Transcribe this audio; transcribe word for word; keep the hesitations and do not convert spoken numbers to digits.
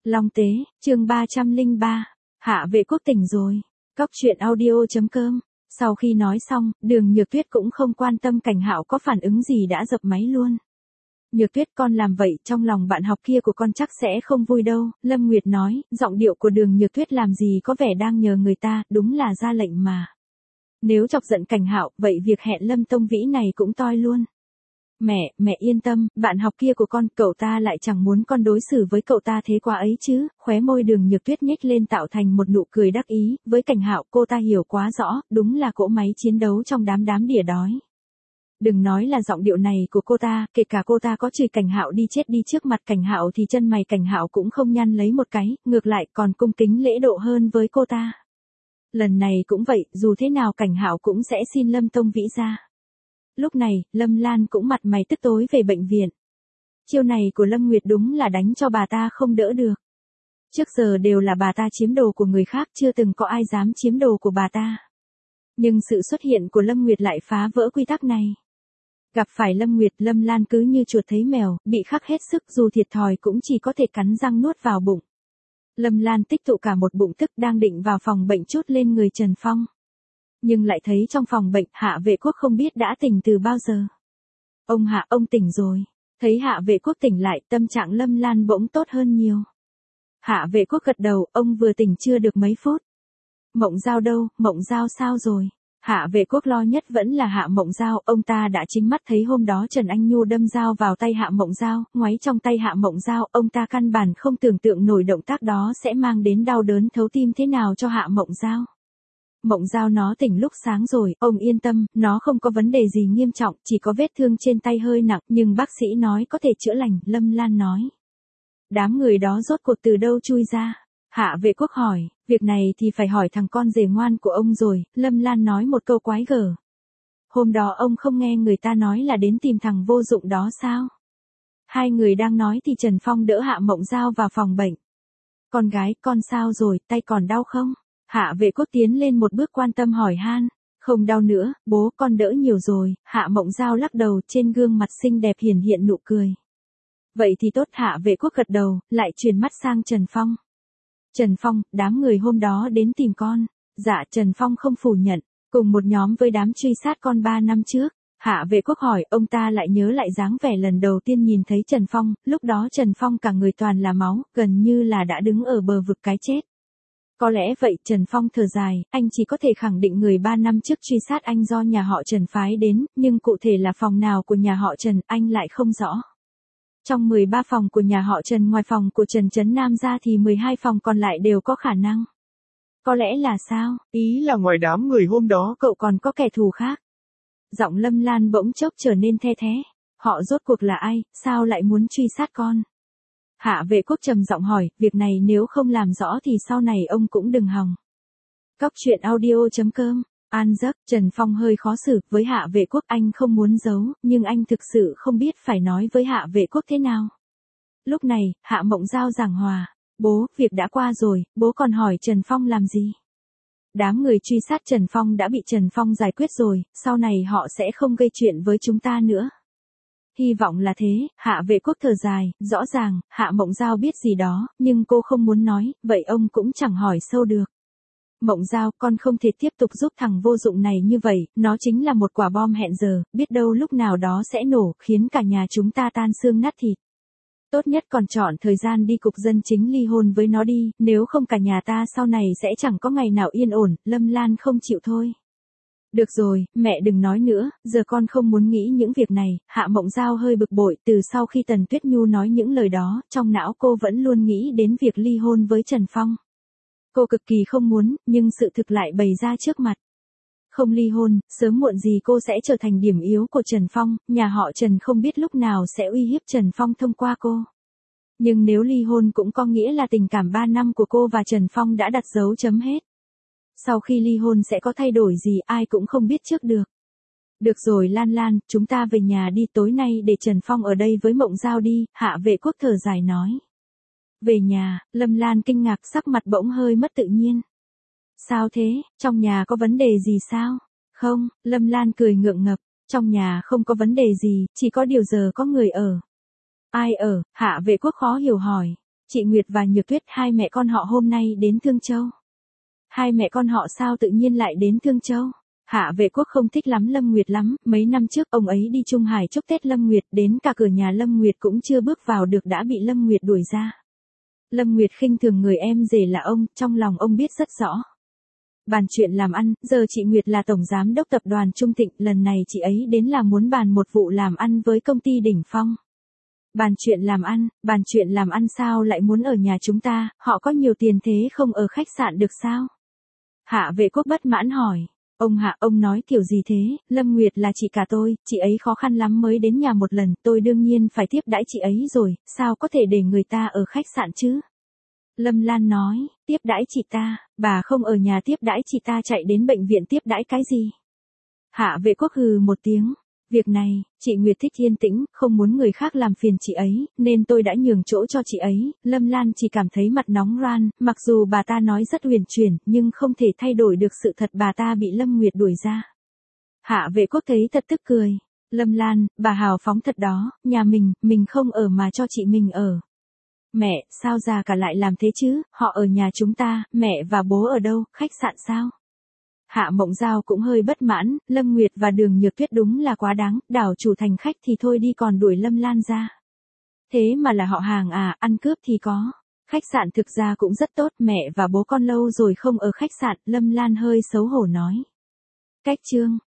Long Tế, chương ba trăm lẻ ba, Hạ Vệ Quốc tỉnh rồi. Cóc truyện audio.com. Sau khi nói xong, Đường Nhược Tuyết cũng không quan tâm Cảnh Hạo có phản ứng gì đã dập máy luôn. Nhược Tuyết, con làm vậy trong lòng bạn học kia của con chắc sẽ không vui đâu, Lâm Nguyệt nói, giọng điệu của Đường Nhược Tuyết làm gì có vẻ đang nhờ người ta, đúng là ra lệnh mà. Nếu chọc giận Cảnh Hạo, vậy việc hẹn Lâm Tông Vĩ này cũng toi luôn. Mẹ, mẹ yên tâm, bạn học kia của con, cậu ta lại chẳng muốn con đối xử với cậu ta thế quá ấy chứ, khóe môi Đường Nhược Tuyết nhếch lên tạo thành một nụ cười đắc ý, với Cảnh Hạo cô ta hiểu quá rõ, đúng là cỗ máy chiến đấu trong đám đám đỉa đói. Đừng nói là giọng điệu này của cô ta, kể cả cô ta có chửi Cảnh Hạo đi chết đi trước mặt Cảnh Hạo thì chân mày Cảnh Hạo cũng không nhăn lấy một cái, ngược lại còn cung kính lễ độ hơn với cô ta. Lần này cũng vậy, dù thế nào Cảnh Hạo cũng sẽ xin Lâm Tông Vĩ ra. Lúc này, Lâm Lan cũng mặt mày tức tối về bệnh viện. Chiêu này của Lâm Nguyệt đúng là đánh cho bà ta không đỡ được. Trước giờ đều là bà ta chiếm đồ của người khác, chưa từng có ai dám chiếm đồ của bà ta. Nhưng sự xuất hiện của Lâm Nguyệt lại phá vỡ quy tắc này. Gặp phải Lâm Nguyệt, Lâm Lan cứ như chuột thấy mèo, bị khắc hết sức, dù thiệt thòi cũng chỉ có thể cắn răng nuốt vào bụng. Lâm Lan tích tụ cả một bụng tức đang định vào phòng bệnh trút lên người Trần Phong. Nhưng lại thấy trong phòng bệnh Hạ Vệ Quốc không biết đã tỉnh từ bao giờ. Ông Hạ, ông tỉnh rồi. Thấy Hạ Vệ Quốc tỉnh lại, tâm trạng Lâm Lan bỗng tốt hơn nhiều. Hạ Vệ Quốc gật đầu, ông vừa tỉnh chưa được mấy phút. Mộng Giao đâu, Mộng Giao sao rồi? Hạ Vệ Quốc lo nhất vẫn là Hạ Mộng Giao, ông ta đã chính mắt thấy hôm đó Trần Anh Nhu đâm dao vào tay Hạ Mộng Giao, ngoáy trong tay Hạ Mộng Giao, ông ta căn bản không tưởng tượng nổi động tác đó sẽ mang đến đau đớn thấu tim thế nào cho Hạ Mộng Giao. Mộng Giao nó tỉnh lúc sáng rồi, ông yên tâm, nó không có vấn đề gì nghiêm trọng, chỉ có vết thương trên tay hơi nặng, nhưng bác sĩ nói có thể chữa lành, Lâm Lan nói. Đám người đó rốt cuộc từ đâu chui ra? Hạ Vệ Quốc hỏi, việc này thì phải hỏi thằng con rể ngoan của ông rồi, Lâm Lan nói một câu quái gở. Hôm đó ông không nghe người ta nói là đến tìm thằng vô dụng đó sao? Hai người đang nói thì Trần Phong đỡ Hạ Mộng Giao vào phòng bệnh. Con gái, con sao rồi, tay còn đau không? Hạ Vệ Quốc tiến lên một bước quan tâm hỏi han. Không đau nữa, bố, con đỡ nhiều rồi. Hạ Mộng Giao lắc đầu, trên gương mặt xinh đẹp hiển hiện nụ cười. Vậy thì tốt. Hạ Vệ Quốc gật đầu, lại chuyển mắt sang Trần Phong. Trần Phong, đám người hôm đó đến tìm con. Dạ, Trần Phong không phủ nhận. Cùng một nhóm với đám truy sát con ba năm trước. Hạ Vệ Quốc hỏi, ông ta lại nhớ lại dáng vẻ lần đầu tiên nhìn thấy Trần Phong, lúc đó Trần Phong cả người toàn là máu, gần như là đã đứng ở bờ vực cái chết. Có lẽ vậy, Trần Phong thở dài, anh chỉ có thể khẳng định người ba năm trước truy sát anh do nhà họ Trần phái đến, nhưng cụ thể là phòng nào của nhà họ Trần, anh lại không rõ. Trong mười ba phòng của nhà họ Trần ngoài phòng của Trần Trấn Nam ra thì mười hai phòng còn lại đều có khả năng. Có lẽ là sao? Ý là ngoài đám người hôm đó, cậu còn có kẻ thù khác. Giọng Lâm Lan bỗng chốc trở nên the thé. Họ rốt cuộc là ai, sao lại muốn truy sát con? Hạ Vệ Quốc trầm giọng hỏi, việc này nếu không làm rõ thì sau này ông cũng đừng hòng. Cóc truyện audio.com. An giấc, Trần Phong hơi khó xử, với Hạ Vệ Quốc anh không muốn giấu, nhưng anh thực sự không biết phải nói với Hạ Vệ Quốc thế nào. Lúc này, Hạ Mộng Giao giảng hòa, bố, việc đã qua rồi, bố còn hỏi Trần Phong làm gì? Đám người truy sát Trần Phong đã bị Trần Phong giải quyết rồi, sau này họ sẽ không gây chuyện với chúng ta nữa. Hy vọng là thế. Hạ Vệ Quốc thở dài, rõ ràng, Hạ Mộng Giao biết gì đó, nhưng cô không muốn nói, vậy ông cũng chẳng hỏi sâu được. Mộng Giao, con không thể tiếp tục giúp thằng vô dụng này như vậy, nó chính là một quả bom hẹn giờ, biết đâu lúc nào đó sẽ nổ, khiến cả nhà chúng ta tan xương nát thịt. Tốt nhất còn chọn thời gian đi cục dân chính ly hôn với nó đi, nếu không cả nhà ta sau này sẽ chẳng có ngày nào yên ổn. Lâm Lan không chịu thôi. Được rồi, mẹ đừng nói nữa, giờ con không muốn nghĩ những việc này. Hạ Mộng Giao hơi bực bội, từ sau khi Tần Tuyết Nhu nói những lời đó, trong não cô vẫn luôn nghĩ đến việc ly hôn với Trần Phong. Cô cực kỳ không muốn, nhưng sự thực lại bày ra trước mặt. Không ly hôn, sớm muộn gì cô sẽ trở thành điểm yếu của Trần Phong, nhà họ Trần không biết lúc nào sẽ uy hiếp Trần Phong thông qua cô. Nhưng nếu ly hôn cũng có nghĩa là tình cảm ba năm của cô và Trần Phong đã đặt dấu chấm hết. Sau khi ly hôn sẽ có thay đổi gì ai cũng không biết trước được. Được rồi Lan Lan, chúng ta về nhà đi, tối nay để Trần Phong ở đây với Mộng Giao đi. Hạ Vệ Quốc thở dài nói. Về nhà, Lâm Lan kinh ngạc, sắc mặt bỗng hơi mất tự nhiên. Sao thế, trong nhà có vấn đề gì sao? Không, Lâm Lan cười ngượng ngập, trong nhà không có vấn đề gì, chỉ có điều giờ có người ở. Ai ở? Hạ Vệ Quốc khó hiểu hỏi. Chị Nguyệt và Nhược Tuyết hai mẹ con họ hôm nay đến Thương Châu. Hai mẹ con họ sao tự nhiên lại đến Thương Châu? Hạ Vệ Quốc không thích lắm Lâm Nguyệt lắm, mấy năm trước ông ấy đi Trung Hải chúc Tết Lâm Nguyệt, đến cả cửa nhà Lâm Nguyệt cũng chưa bước vào được đã bị Lâm Nguyệt đuổi ra. Lâm Nguyệt khinh thường người em rể là ông, trong lòng ông biết rất rõ. Bàn chuyện làm ăn, giờ chị Nguyệt là tổng giám đốc tập đoàn Trung Thịnh, lần này chị ấy đến là muốn bàn một vụ làm ăn với công ty Đỉnh Phong. Bàn chuyện làm ăn, bàn chuyện làm ăn sao lại muốn ở nhà chúng ta, họ có nhiều tiền thế không ở khách sạn được sao? Hạ Vệ Quốc bất mãn hỏi. Ông Hạ, ông nói kiểu gì thế, Lâm Nguyệt là chị cả tôi, chị ấy khó khăn lắm mới đến nhà một lần, tôi đương nhiên phải tiếp đãi chị ấy rồi, sao có thể để người ta ở khách sạn chứ? Lâm Lan nói, tiếp đãi chị ta, bà không ở nhà tiếp đãi chị ta chạy đến bệnh viện tiếp đãi cái gì? Hạ Vệ Quốc hừ một tiếng. Việc này, chị Nguyệt thích yên tĩnh, không muốn người khác làm phiền chị ấy, nên tôi đã nhường chỗ cho chị ấy. Lâm Lan chỉ cảm thấy mặt nóng ran, mặc dù bà ta nói rất huyền chuyển, nhưng không thể thay đổi được sự thật bà ta bị Lâm Nguyệt đuổi ra. Hạ Vệ Quốc thấy thật tức cười. Lâm Lan, bà hào phóng thật đó, nhà mình, mình không ở mà cho chị mình ở. Mẹ, sao già cả lại làm thế chứ, họ ở nhà chúng ta, mẹ và bố ở đâu, khách sạn sao? Hạ Mộng Giao cũng hơi bất mãn, Lâm Nguyệt và Đường Nhược Tuyết đúng là quá đáng, đảo chủ thành khách thì thôi đi còn đuổi Lâm Lan ra. Thế mà là họ hàng à, ăn cướp thì có. Khách sạn thực ra cũng rất tốt, mẹ và bố con lâu rồi không ở khách sạn, Lâm Lan hơi xấu hổ nói. Cách chương